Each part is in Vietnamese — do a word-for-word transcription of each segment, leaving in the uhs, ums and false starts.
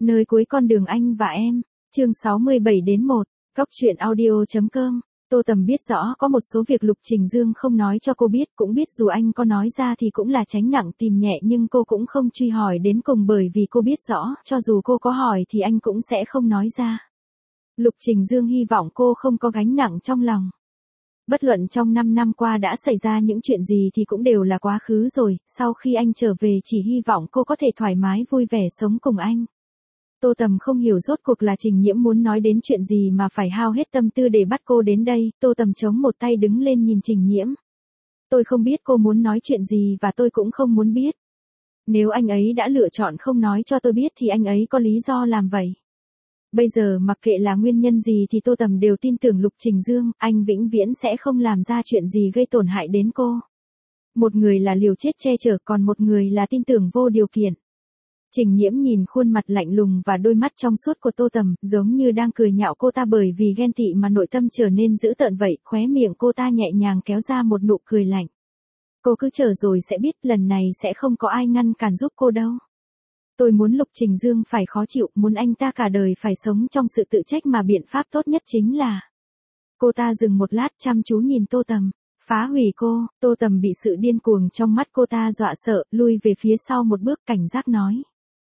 Nơi cuối con đường anh và em, chương sáu mươi bảy đến một, Góc truyện audio.com. Tô Tầm biết rõ có một số việc Lục Trình Dương không nói cho cô biết, cũng biết dù anh có nói ra thì cũng là tránh nặng tìm nhẹ, nhưng cô cũng không truy hỏi đến cùng bởi vì cô biết rõ, cho dù cô có hỏi thì anh cũng sẽ không nói ra. Lục Trình Dương hy vọng cô không có gánh nặng trong lòng. Bất luận trong năm năm qua đã xảy ra những chuyện gì thì cũng đều là quá khứ rồi, sau khi anh trở về chỉ hy vọng cô có thể thoải mái vui vẻ sống cùng anh. Tô Tầm không hiểu rốt cuộc là Trình Nhiễm muốn nói đến chuyện gì mà phải hao hết tâm tư để bắt cô đến đây. Tô Tầm chống một tay đứng lên nhìn Trình Nhiễm. Tôi không biết cô muốn nói chuyện gì và tôi cũng không muốn biết. Nếu anh ấy đã lựa chọn không nói cho tôi biết thì anh ấy có lý do làm vậy. Bây giờ mặc kệ là nguyên nhân gì thì Tô Tầm đều tin tưởng Lục Trình Dương, anh vĩnh viễn sẽ không làm ra chuyện gì gây tổn hại đến cô. Một người là liều chết che chở, còn một người là tin tưởng vô điều kiện. Trình Nhiễm nhìn khuôn mặt lạnh lùng và đôi mắt trong suốt của Tô Tầm, giống như đang cười nhạo cô ta bởi vì ghen tị mà nội tâm trở nên dữ tợn vậy, khóe miệng cô ta nhẹ nhàng kéo ra một nụ cười lạnh. Cô cứ chờ rồi sẽ biết, lần này sẽ không có ai ngăn cản giúp cô đâu. Tôi muốn Lục Trình Dương phải khó chịu, muốn anh ta cả đời phải sống trong sự tự trách, mà biện pháp tốt nhất chính là... Cô ta dừng một lát chăm chú nhìn Tô Tầm. Phá hủy cô. Tô Tầm bị sự điên cuồng trong mắt cô ta dọa sợ, lui về phía sau một bước, cảnh giác nói.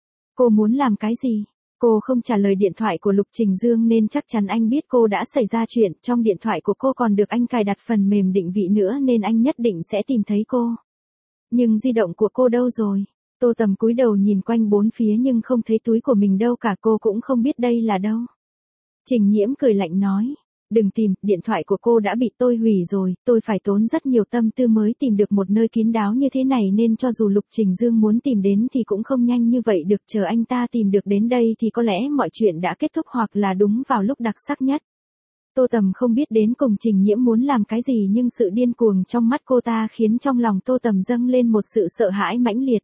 Cô muốn làm cái gì? Cô không trả lời điện thoại của Lục Trình Dương nên chắc chắn anh biết cô đã xảy ra chuyện. Trong điện thoại của cô còn được anh cài đặt phần mềm định vị nữa nên anh nhất định sẽ tìm thấy cô. Nhưng di động của cô đâu rồi? Tô Tầm cúi đầu nhìn quanh bốn phía nhưng không thấy túi của mình đâu cả, cô cũng không biết đây là đâu. Trình Nhiễm cười lạnh nói. Đừng tìm, điện thoại của cô đã bị tôi hủy rồi, tôi phải tốn rất nhiều tâm tư mới tìm được một nơi kín đáo như thế này nên cho dù Lục Trình Dương muốn tìm đến thì cũng không nhanh như vậy được, chờ anh ta tìm được đến đây thì có lẽ mọi chuyện đã kết thúc hoặc là đúng vào lúc đặc sắc nhất. Tô Tầm không biết đến cùng Trình Nhiễm muốn làm cái gì nhưng sự điên cuồng trong mắt cô ta khiến trong lòng Tô Tầm dâng lên một sự sợ hãi mãnh liệt.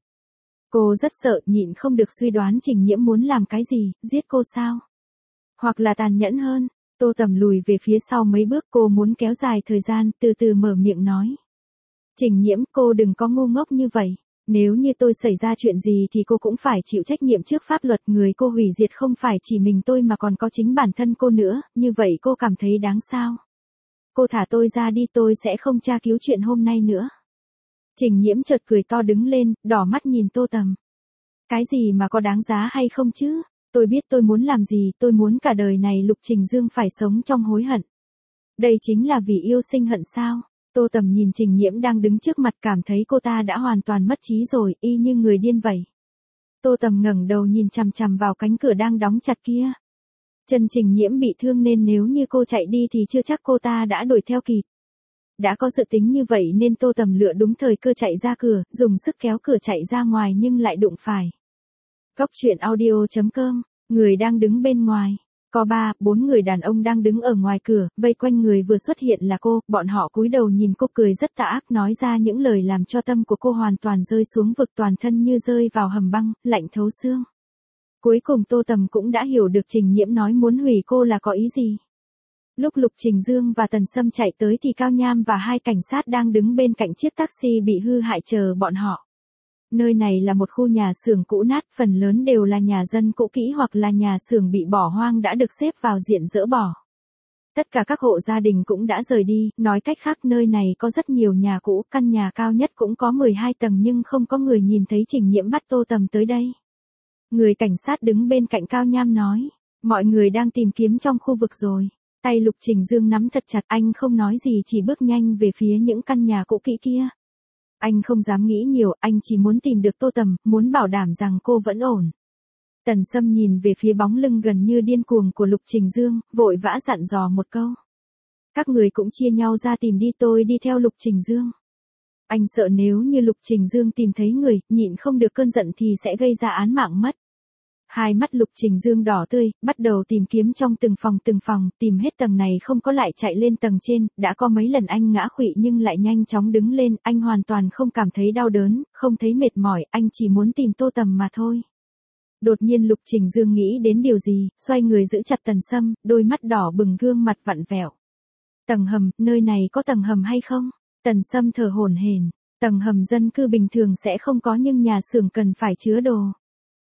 Cô rất sợ, nhịn không được suy đoán Trình Nhiễm muốn làm cái gì, giết cô sao? Hoặc là tàn nhẫn hơn. Tô Tầm lùi về phía sau mấy bước, cô muốn kéo dài thời gian, từ từ mở miệng nói. Trình Nhiễm, cô đừng có ngu ngốc như vậy. Nếu như tôi xảy ra chuyện gì thì cô cũng phải chịu trách nhiệm trước pháp luật, người cô hủy diệt không phải chỉ mình tôi mà còn có chính bản thân cô nữa, như vậy cô cảm thấy đáng sao? Cô thả tôi ra đi, tôi sẽ không tra cứu chuyện hôm nay nữa. Trình Nhiễm chợt cười to đứng lên, đỏ mắt nhìn Tô Tầm. Cái gì mà có đáng giá hay không chứ? Tôi biết tôi muốn làm gì, tôi muốn cả đời này Lục Trình Dương phải sống trong hối hận. Đây chính là vì yêu sinh hận sao? Tô Tầm nhìn Trình Nhiễm đang đứng trước mặt, cảm thấy cô ta đã hoàn toàn mất trí rồi, y như người điên vậy. Tô Tầm ngẩng đầu nhìn chằm chằm vào cánh cửa đang đóng chặt kia. Chân Trình Nhiễm bị thương nên nếu như cô chạy đi thì chưa chắc cô ta đã đuổi theo kịp. Đã có dự tính như vậy nên Tô Tầm lựa đúng thời cơ chạy ra cửa, dùng sức kéo cửa chạy ra ngoài nhưng lại đụng phải. Góc truyện audio.com, người đang đứng bên ngoài. Có ba, bốn người đàn ông đang đứng ở ngoài cửa, vây quanh người vừa xuất hiện là cô, bọn họ cúi đầu nhìn cô cười rất tà ác, nói ra những lời làm cho tâm của cô hoàn toàn rơi xuống vực, toàn thân như rơi vào hầm băng, lạnh thấu xương. Cuối cùng Tô Tầm cũng đã hiểu được Trình Nhiễm nói muốn hủy cô là có ý gì. Lúc Lục Trình Dương và Tần Sâm chạy tới thì Cao Nham và hai cảnh sát đang đứng bên cạnh chiếc taxi bị hư hại chờ bọn họ. Nơi này là một khu nhà xưởng cũ nát, phần lớn đều là nhà dân cũ kỹ hoặc là nhà xưởng bị bỏ hoang đã được xếp vào diện dỡ bỏ. Tất cả các hộ gia đình cũng đã rời đi, nói cách khác nơi này có rất nhiều nhà cũ, căn nhà cao nhất cũng có mười hai tầng nhưng không có người nhìn thấy Trình Nhiễm bắt Tô Tầm tới đây. Người cảnh sát đứng bên cạnh Cao Nham nói, mọi người đang tìm kiếm trong khu vực rồi. Tay Lục Trình Dương nắm thật chặt, anh không nói gì chỉ bước nhanh về phía những căn nhà cũ kỹ kia. Anh không dám nghĩ nhiều, anh chỉ muốn tìm được Tô Tầm, muốn bảo đảm rằng cô vẫn ổn. Tần Sâm nhìn về phía bóng lưng gần như điên cuồng của Lục Trình Dương, vội vã dặn dò một câu. Các người cũng chia nhau ra tìm đi, tôi đi theo Lục Trình Dương. Anh sợ nếu như Lục Trình Dương tìm thấy người, nhịn không được cơn giận thì sẽ gây ra án mạng mất. Hai mắt Lục Trình Dương đỏ tươi, bắt đầu tìm kiếm trong từng phòng từng phòng, tìm hết tầng này không có lại chạy lên tầng trên, đã có mấy lần anh ngã khuỵu nhưng lại nhanh chóng đứng lên, anh hoàn toàn không cảm thấy đau đớn, không thấy mệt mỏi, anh chỉ muốn tìm Tô Tầm mà thôi. Đột nhiên Lục Trình Dương nghĩ đến điều gì, xoay người giữ chặt Tần Sâm, đôi mắt đỏ bừng, gương mặt vặn vẹo. Tầng hầm, nơi này có tầng hầm hay không? Tần Sâm thở hổn hển, tầng hầm dân cư bình thường sẽ không có nhưng nhà xưởng cần phải chứa đồ.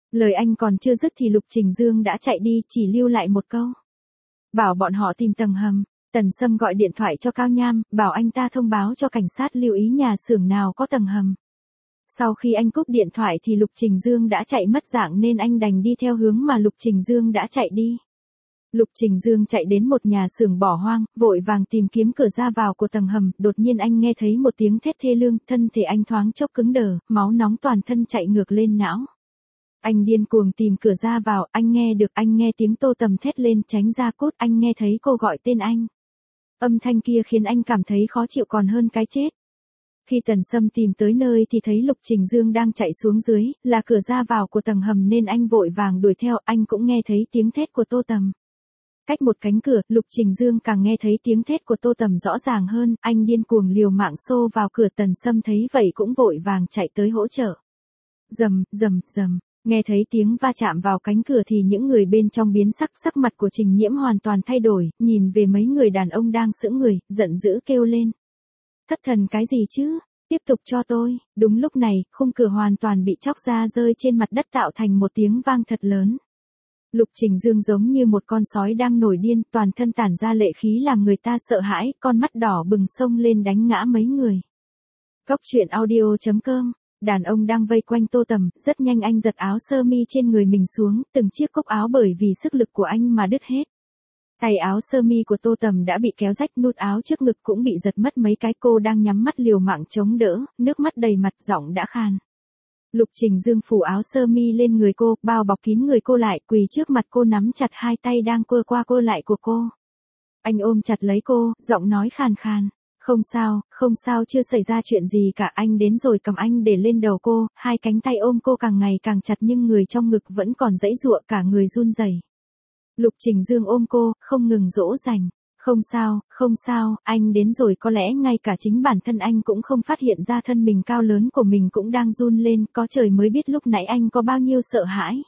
Lời anh còn chưa dứt thì Lục Trình Dương đã chạy đi, chỉ lưu lại một câu. Bảo bọn họ tìm tầng hầm. Tần Sâm gọi điện thoại cho Cao Nham, bảo anh ta thông báo cho cảnh sát lưu ý nhà xưởng nào có tầng hầm. Sau khi anh cúp điện thoại thì Lục Trình Dương đã chạy mất dạng nên anh đành đi theo hướng mà Lục Trình Dương đã chạy đi. Lục Trình Dương chạy đến một nhà xưởng bỏ hoang, vội vàng tìm kiếm cửa ra vào của tầng hầm, đột nhiên anh nghe thấy một tiếng thét thê lương, thân thể anh thoáng chốc cứng đờ, máu nóng toàn thân chạy ngược lên não. Anh điên cuồng tìm cửa ra vào, anh nghe được, anh nghe tiếng Tô Tầm thét lên tránh ra cút, anh nghe thấy cô gọi tên anh. Âm thanh kia khiến anh cảm thấy khó chịu còn hơn cái chết. Khi Tần Sâm tìm tới nơi thì thấy Lục Trình Dương đang chạy xuống dưới, là cửa ra vào của tầng hầm nên anh vội vàng đuổi theo, anh cũng nghe thấy tiếng thét của Tô Tầm. Cách một cánh cửa, Lục Trình Dương càng nghe thấy tiếng thét của Tô Tầm rõ ràng hơn, anh điên cuồng liều mạng xô vào cửa. Tần Sâm thấy vậy cũng vội vàng chạy tới hỗ trợ. Rầm, rầm, rầm, nghe thấy tiếng va chạm vào cánh cửa thì những người bên trong biến sắc, sắc mặt của Trình Nhiễm hoàn toàn thay đổi, nhìn về mấy người đàn ông đang sững người, giận dữ kêu lên. Thất thần cái gì chứ? Tiếp tục cho tôi. Đúng lúc này, khung cửa hoàn toàn bị chóc ra rơi trên mặt đất tạo thành một tiếng vang thật lớn. Lục Trình Dương giống như một con sói đang nổi điên, toàn thân tản ra lệ khí làm người ta sợ hãi, con mắt đỏ bừng xông lên đánh ngã mấy người. Cốc truyện audio chấm com. Đàn ông đang vây quanh Tô Tầm, rất nhanh anh giật áo sơ mi trên người mình xuống, từng chiếc cúc áo bởi vì sức lực của anh mà đứt hết. Tay áo sơ mi của Tô Tầm đã bị kéo rách, nút áo trước ngực cũng bị giật mất mấy cái, cô đang nhắm mắt liều mạng chống đỡ, nước mắt đầy mặt, giọng đã khan. Lục Trình Dương phủ áo sơ mi lên người cô, bao bọc kín người cô lại, quỳ trước mặt cô nắm chặt hai tay đang quơ qua quơ lại của cô. Anh ôm chặt lấy cô, giọng nói khàn khàn. Không sao, không sao, chưa xảy ra chuyện gì cả, anh đến rồi. Cầm anh để lên đầu cô, hai cánh tay ôm cô càng ngày càng chặt nhưng người trong ngực vẫn còn giãy giụa, cả người run rẩy. Lục Trình Dương ôm cô, không ngừng dỗ dành. Không sao, không sao, anh đến rồi. Có lẽ ngay cả chính bản thân anh cũng không phát hiện ra thân mình cao lớn của mình cũng đang run lên, có trời mới biết lúc nãy anh có bao nhiêu sợ hãi.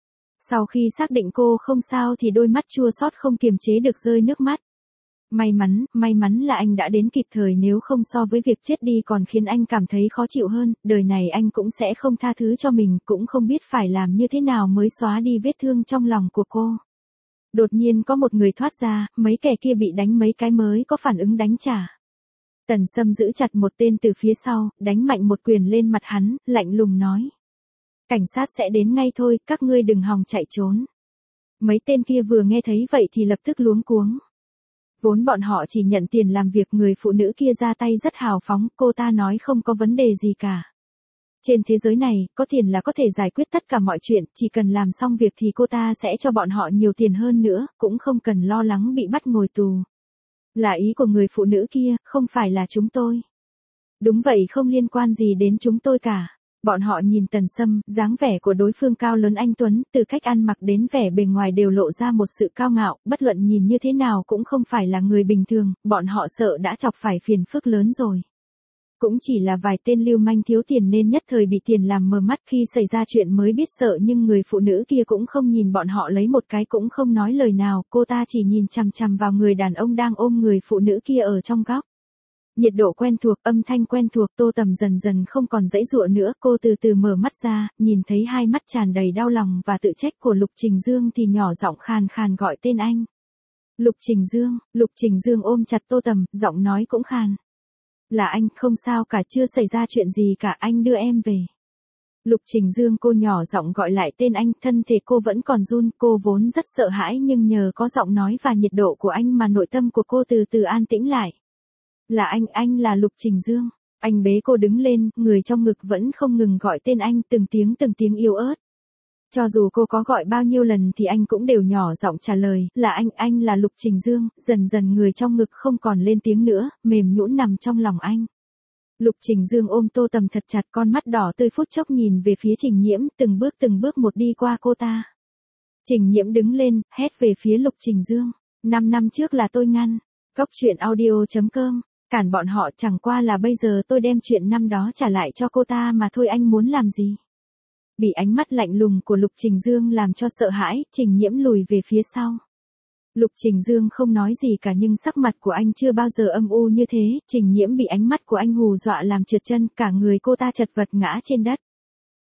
Sau khi xác định cô không sao thì đôi mắt chua xót không kiềm chế được rơi nước mắt. May mắn, may mắn là anh đã đến kịp thời, nếu không so với việc chết đi còn khiến anh cảm thấy khó chịu hơn, đời này anh cũng sẽ không tha thứ cho mình, cũng không biết phải làm như thế nào mới xóa đi vết thương trong lòng của cô. Đột nhiên có một người thoát ra, mấy kẻ kia bị đánh mấy cái mới có phản ứng đánh trả. Tần Sâm giữ chặt một tên từ phía sau, đánh mạnh một quyền lên mặt hắn, lạnh lùng nói. Cảnh sát sẽ đến ngay thôi, các ngươi đừng hòng chạy trốn. Mấy tên kia vừa nghe thấy vậy thì lập tức luống cuống. Vốn bọn họ chỉ nhận tiền làm việc, người phụ nữ kia ra tay rất hào phóng, cô ta nói không có vấn đề gì cả. Trên thế giới này, có tiền là có thể giải quyết tất cả mọi chuyện, chỉ cần làm xong việc thì cô ta sẽ cho bọn họ nhiều tiền hơn nữa, cũng không cần lo lắng bị bắt ngồi tù. Là ý của người phụ nữ kia, không phải là chúng tôi. Đúng vậy, không liên quan gì đến chúng tôi cả. Bọn họ nhìn Tần Sâm, dáng vẻ của đối phương cao lớn anh tuấn, từ cách ăn mặc đến vẻ bề ngoài đều lộ ra một sự cao ngạo, bất luận nhìn như thế nào cũng không phải là người bình thường, bọn họ sợ đã chọc phải phiền phức lớn rồi. Cũng chỉ là vài tên lưu manh thiếu tiền nên nhất thời bị tiền làm mờ mắt, khi xảy ra chuyện mới biết sợ, nhưng người phụ nữ kia cũng không nhìn bọn họ lấy một cái, cũng không nói lời nào, cô ta chỉ nhìn chằm chằm vào người đàn ông đang ôm người phụ nữ kia ở trong góc. Nhiệt độ quen thuộc, âm thanh quen thuộc, Tô Tầm dần dần không còn giãy giụa nữa, cô từ từ mở mắt ra, nhìn thấy hai mắt tràn đầy đau lòng và tự trách của Lục Trình Dương thì nhỏ giọng khàn khàn gọi tên anh. Lục Trình Dương. Lục Trình Dương ôm chặt Tô Tầm, giọng nói cũng khàn. Là anh, không sao cả, chưa xảy ra chuyện gì cả, anh đưa em về. Lục Trình Dương, cô nhỏ giọng gọi lại tên anh, thân thể cô vẫn còn run, cô vốn rất sợ hãi nhưng nhờ có giọng nói và nhiệt độ của anh mà nội tâm của cô từ từ an tĩnh lại. Là anh, anh là Lục Trình Dương. Anh bế cô đứng lên, người trong ngực vẫn không ngừng gọi tên anh, từng tiếng từng tiếng yếu ớt. Cho dù cô có gọi bao nhiêu lần thì anh cũng đều nhỏ giọng trả lời, là anh, anh là Lục Trình Dương. Dần dần người trong ngực không còn lên tiếng nữa, mềm nhũn nằm trong lòng anh. Lục Trình Dương ôm Tô Tầm thật chặt, con mắt đỏ tươi phút chốc nhìn về phía Trình Nhiễm, từng bước từng bước một đi qua cô ta. Trình Nhiễm đứng lên, hét về phía Lục Trình Dương. Năm năm trước là tôi ngăn. Cốc truyện audio chấm com. Cản bọn họ, chẳng qua là bây giờ tôi đem chuyện năm đó trả lại cho cô ta mà thôi, anh muốn làm gì? Bị ánh mắt lạnh lùng của Lục Trình Dương làm cho sợ hãi, Trình Nhiễm lùi về phía sau. Lục Trình Dương không nói gì cả nhưng sắc mặt của anh chưa bao giờ âm u như thế, Trình Nhiễm bị ánh mắt của anh hù dọa làm trượt chân, cả người cô ta chật vật ngã trên đất.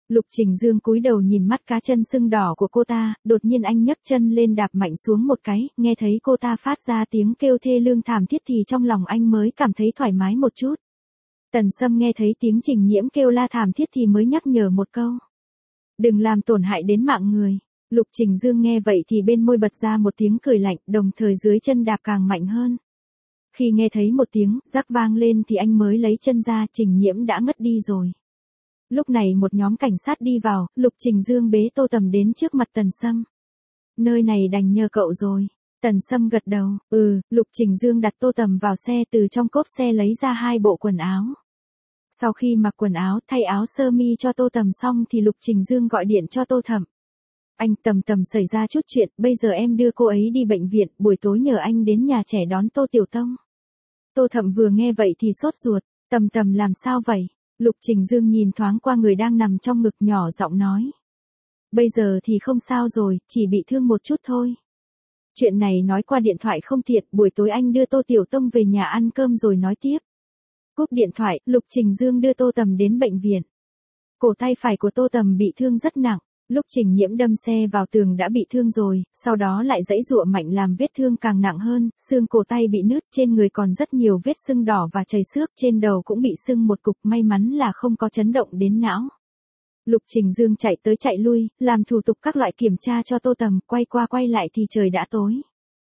Lục Trình Dương cúi đầu nhìn mắt cá chân sưng đỏ của cô ta, đột nhiên anh nhấc chân lên đạp mạnh xuống một cái, nghe thấy cô ta phát ra tiếng kêu thê lương thảm thiết thì trong lòng anh mới cảm thấy thoải mái một chút. Tần Sâm nghe thấy tiếng Trình Nhiễm kêu la thảm thiết thì mới nhắc nhở một câu. Đừng làm tổn hại đến mạng người. Lục Trình Dương nghe vậy thì bên môi bật ra một tiếng cười lạnh, đồng thời dưới chân đạp càng mạnh hơn. Khi nghe thấy một tiếng rắc vang lên thì anh mới lấy chân ra, Trình Nhiễm đã ngất đi rồi. Lúc này một nhóm cảnh sát đi vào, Lục Trình Dương bế Tô Tầm đến trước mặt Tần Sâm. Nơi này đành nhờ cậu rồi. Tần Sâm gật đầu, ừ, Lục Trình Dương đặt Tô Tầm vào xe, từ trong cốp xe lấy ra hai bộ quần áo. Sau khi mặc quần áo, thay áo sơ mi cho Tô Tầm xong thì Lục Trình Dương gọi điện cho Tô Thẩm. Anh, Tầm Tầm xảy ra chút chuyện, bây giờ em đưa cô ấy đi bệnh viện, buổi tối nhờ anh đến nhà trẻ đón Tô Tiểu Tông. Tô Thẩm vừa nghe vậy thì sốt ruột, Tầm Tầm làm sao vậy? Lục Trình Dương nhìn thoáng qua người đang nằm trong ngực, nhỏ giọng nói. Bây giờ thì không sao rồi, chỉ bị thương một chút thôi. Chuyện này nói qua điện thoại không tiện, buổi tối anh đưa Tô Tiểu Tông về nhà ăn cơm rồi nói tiếp. Cúp điện thoại, Lục Trình Dương đưa Tô Tầm đến bệnh viện. Cổ tay phải của Tô Tầm bị thương rất nặng. Lúc Trình Nhiễm đâm xe vào tường đã bị thương rồi, sau đó lại giãy giụa mạnh làm vết thương càng nặng hơn, xương cổ tay bị nứt, trên người còn rất nhiều vết sưng đỏ và chảy xước, trên đầu cũng bị sưng một cục, may mắn là không có chấn động đến não. Lục Trình Dương chạy tới chạy lui, làm thủ tục các loại kiểm tra cho Tô Tầm, quay qua quay lại thì trời đã tối.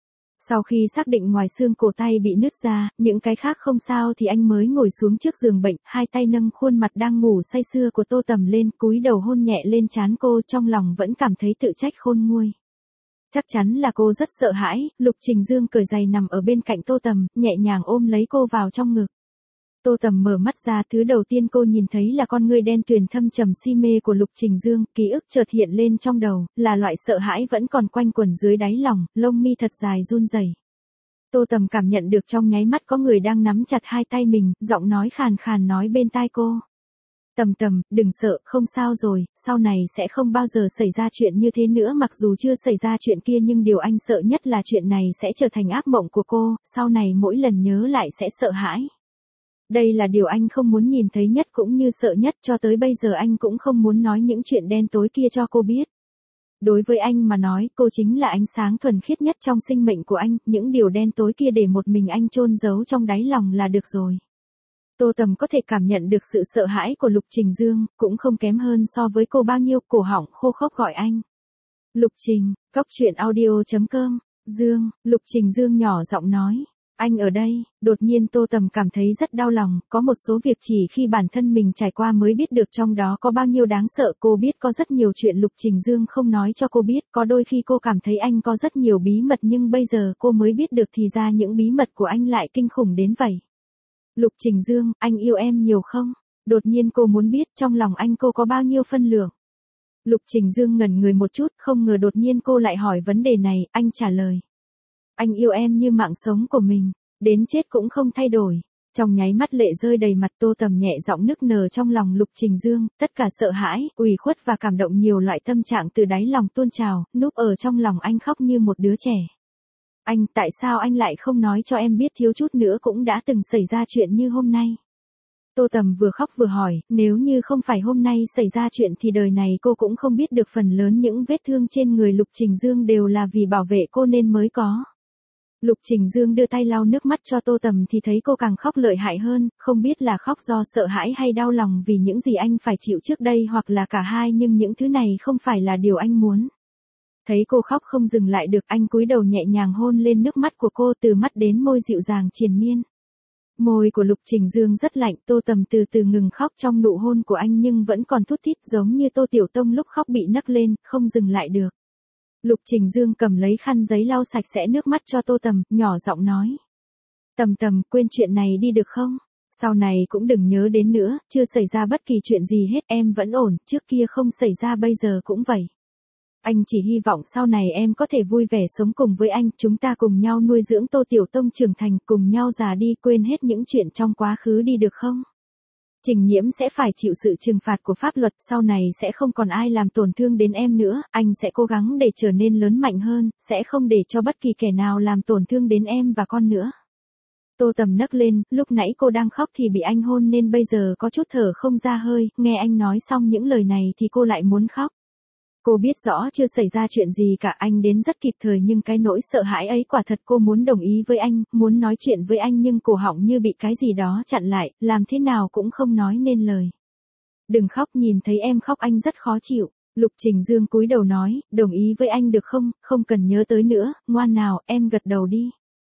Sau khi xác định ngoài xương cổ tay bị nứt ra, những cái khác không sao thì anh mới ngồi xuống trước giường bệnh, hai tay nâng khuôn mặt đang ngủ say sưa của Tô Tầm lên, cúi đầu hôn nhẹ lên trán cô, trong lòng vẫn cảm thấy tự trách khôn nguôi. Chắc chắn là cô rất sợ hãi, Lục Trình Dương cởi giày nằm ở bên cạnh Tô Tầm, nhẹ nhàng ôm lấy cô vào trong ngực. Tô Tầm mở mắt ra, thứ đầu tiên cô nhìn thấy là con ngươi đen tuyền thâm trầm si mê của Lục Trình Dương, ký ức chợt hiện lên trong đầu, là loại sợ hãi vẫn còn quanh quẩn dưới đáy lòng, lông mi thật dài run rẩy. Tô Tầm cảm nhận được trong nháy mắt có người đang nắm chặt hai tay mình, giọng nói khàn khàn nói bên tai cô. Tầm Tầm, đừng sợ, không sao rồi, sau này sẽ không bao giờ xảy ra chuyện như thế nữa, mặc dù chưa xảy ra chuyện kia nhưng điều anh sợ nhất là chuyện này sẽ trở thành ác mộng của cô, sau này mỗi lần nhớ lại sẽ sợ hãi. Đây là điều anh không muốn nhìn thấy nhất cũng như sợ nhất, cho tới bây giờ anh cũng không muốn nói những chuyện đen tối kia cho cô biết. Đối với anh mà nói, cô chính là ánh sáng thuần khiết nhất trong sinh mệnh của anh, những điều đen tối kia để một mình anh chôn giấu trong đáy lòng là được rồi. Tô Tầm có thể cảm nhận được sự sợ hãi của Lục Trình Dương, cũng không kém hơn so với cô bao nhiêu, cổ họng khô khốc gọi anh. Lục Trình, cóc truyện audio chấm com, Dương, Lục Trình Dương nhỏ giọng nói. Anh ở đây, đột nhiên Tô Tầm cảm thấy rất đau lòng, có một số việc chỉ khi bản thân mình trải qua mới biết được trong đó có bao nhiêu đáng sợ. Cô biết có rất nhiều chuyện Lục Trình Dương không nói cho cô biết, có đôi khi cô cảm thấy anh có rất nhiều bí mật nhưng bây giờ cô mới biết được thì ra những bí mật của anh lại kinh khủng đến vậy. Lục Trình Dương, anh yêu em nhiều không? Đột nhiên cô muốn biết trong lòng anh cô có bao nhiêu phân lượng. Lục Trình Dương ngẩn người một chút, không ngờ đột nhiên cô lại hỏi vấn đề này, anh trả lời. Anh yêu em như mạng sống của mình, đến chết cũng không thay đổi. Trong nháy mắt lệ rơi đầy mặt, Tô Tầm nhẹ giọng nức nở trong lòng Lục Trình Dương, tất cả sợ hãi, ủy khuất và cảm động nhiều loại tâm trạng từ đáy lòng tuôn trào, núp ở trong lòng anh khóc như một đứa trẻ. Anh, tại sao anh lại không nói cho em biết thiếu chút nữa cũng đã từng xảy ra chuyện như hôm nay? Tô Tầm vừa khóc vừa hỏi, nếu như không phải hôm nay xảy ra chuyện thì đời này cô cũng không biết được phần lớn những vết thương trên người Lục Trình Dương đều là vì bảo vệ cô nên mới có. Lục Trình Dương đưa tay lau nước mắt cho Tô Tầm thì thấy cô càng khóc lợi hại hơn, không biết là khóc do sợ hãi hay đau lòng vì những gì anh phải chịu trước đây hoặc là cả hai, nhưng những thứ này không phải là điều anh muốn. Thấy cô khóc không dừng lại được, anh cúi đầu nhẹ nhàng hôn lên nước mắt của cô, từ mắt đến môi dịu dàng triền miên. Môi của Lục Trình Dương rất lạnh, Tô Tầm từ từ ngừng khóc trong nụ hôn của anh nhưng vẫn còn thút thít giống như Tô Tiểu Tông lúc khóc bị nấc lên, không dừng lại được. Lục Trình Dương cầm lấy khăn giấy lau sạch sẽ nước mắt cho Tô Tầm, nhỏ giọng nói. Tầm Tầm, quên chuyện này đi được không? Sau này cũng đừng nhớ đến nữa, chưa xảy ra bất kỳ chuyện gì hết, em vẫn ổn, trước kia không xảy ra bây giờ cũng vậy. Anh chỉ hy vọng sau này em có thể vui vẻ sống cùng với anh, chúng ta cùng nhau nuôi dưỡng Tô Tiểu Tông trưởng thành, cùng nhau già đi, quên hết những chuyện trong quá khứ đi được không? Trình Nhiễm sẽ phải chịu sự trừng phạt của pháp luật, sau này sẽ không còn ai làm tổn thương đến em nữa, anh sẽ cố gắng để trở nên lớn mạnh hơn, sẽ không để cho bất kỳ kẻ nào làm tổn thương đến em và con nữa. Tô Tầm nấc lên, lúc nãy cô đang khóc thì bị anh hôn nên bây giờ có chút thở không ra hơi, nghe anh nói xong những lời này thì cô lại muốn khóc. Cô biết rõ chưa xảy ra chuyện gì cả, anh đến rất kịp thời nhưng cái nỗi sợ hãi ấy quả thật, cô muốn đồng ý với anh, muốn nói chuyện với anh nhưng cổ họng như bị cái gì đó chặn lại, làm thế nào cũng không nói nên lời. Đừng khóc, nhìn thấy em khóc anh rất khó chịu. Lục Trình Dương cúi đầu nói, đồng ý với anh được không, không cần nhớ tới nữa, ngoan nào, em gật đầu đi.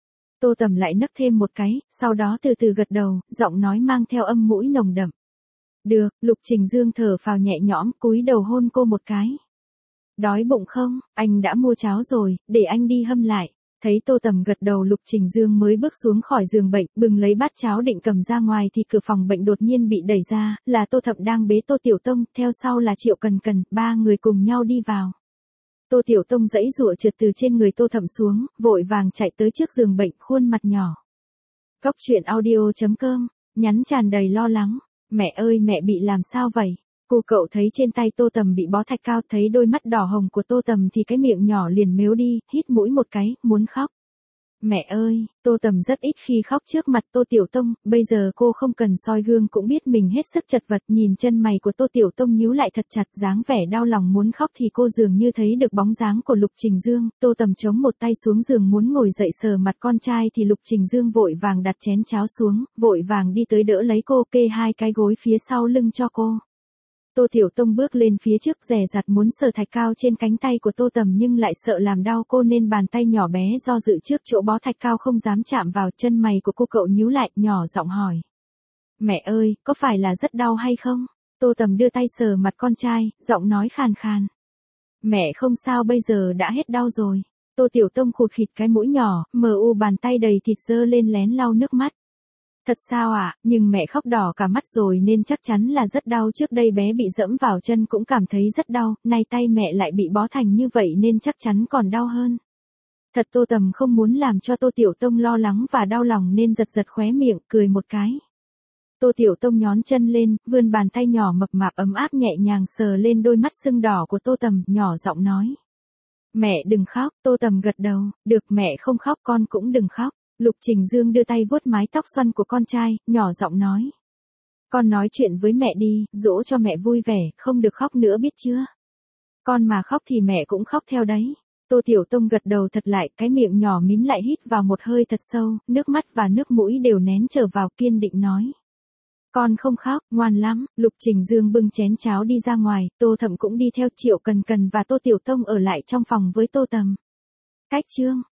Tô Tầm lại nấc thêm một cái, sau đó từ từ gật đầu, giọng nói mang theo âm mũi nồng đậm. Được, Lục Trình Dương thở phào nhẹ nhõm, cúi đầu hôn cô một cái. Đói bụng không, anh đã mua cháo rồi, để anh đi hâm lại. Thấy Tô Tầm gật đầu, Lục Trình Dương mới bước xuống khỏi giường bệnh, bừng lấy bát cháo định cầm ra ngoài thì cửa phòng bệnh đột nhiên bị đẩy ra, là Tô Thậm đang bế Tô Tiểu Tông, theo sau là Triệu Cần Cần, ba người cùng nhau đi vào. Tô Tiểu Tông giãy giụa trượt từ trên người Tô Thậm xuống, vội vàng chạy tới trước giường bệnh, khuôn mặt nhỏ. Cóc truyện audio chấm com, nhắn tràn đầy lo lắng. Mẹ ơi, mẹ bị làm sao vậy? Cô cậu thấy trên tay Tô Tầm bị bó thạch cao, thấy đôi mắt đỏ hồng của Tô Tầm thì cái miệng nhỏ liền mếu đi, hít mũi một cái, muốn khóc. Mẹ ơi, Tô Tầm rất ít khi khóc trước mặt Tô Tiểu Tông, bây giờ cô không cần soi gương cũng biết mình hết sức chật vật, nhìn chân mày của Tô Tiểu Tông nhíu lại thật chặt, dáng vẻ đau lòng muốn khóc thì cô dường như thấy được bóng dáng của Lục Trình Dương, Tô Tầm chống một tay xuống giường muốn ngồi dậy sờ mặt con trai thì Lục Trình Dương vội vàng đặt chén cháo xuống, vội vàng đi tới đỡ lấy cô, kê hai cái gối phía sau lưng cho cô. Tô Tiểu Tông bước lên phía trước dè dặt muốn sờ thạch cao trên cánh tay của Tô Tầm nhưng lại sợ làm đau cô nên bàn tay nhỏ bé do dự trước chỗ bó thạch cao không dám chạm vào, chân mày của cô cậu nhíu lại, nhỏ giọng hỏi. Mẹ ơi, có phải là rất đau hay không? Tô Tầm đưa tay sờ mặt con trai, giọng nói khàn khàn. Mẹ không sao, bây giờ đã hết đau rồi. Tô Tiểu Tông khụt khịt cái mũi nhỏ, mờ u bàn tay đầy thịt giơ lên lén lau nước mắt. Thật sao ạ, à? Nhưng mẹ khóc đỏ cả mắt rồi nên chắc chắn là rất đau, trước đây bé bị dẫm vào chân cũng cảm thấy rất đau, nay tay mẹ lại bị bó thành như vậy nên chắc chắn còn đau hơn. Thật. Tô Tầm không muốn làm cho Tô Tiểu Tông lo lắng và đau lòng nên giật giật khóe miệng, cười một cái. Tô Tiểu Tông nhón chân lên, vươn bàn tay nhỏ mập mạp ấm áp nhẹ nhàng sờ lên đôi mắt sưng đỏ của Tô Tầm, nhỏ giọng nói. Mẹ đừng khóc. Tô Tầm gật đầu, được, mẹ không khóc, con cũng đừng khóc. Lục Trình Dương đưa tay vuốt mái tóc xoăn của con trai, nhỏ giọng nói. Con nói chuyện với mẹ đi, dỗ cho mẹ vui vẻ, không được khóc nữa biết chưa? Con mà khóc thì mẹ cũng khóc theo đấy. Tô Tiểu Tông gật đầu thật lại, cái miệng nhỏ mím lại hít vào một hơi thật sâu, nước mắt và nước mũi đều nén trở vào, kiên định nói. Con không khóc, ngoan lắm. Lục Trình Dương bưng chén cháo đi ra ngoài, Tô Thậm cũng đi theo, Triệu Cần Cần và Tô Tiểu Tông ở lại trong phòng với Tô Tầm. Cách chương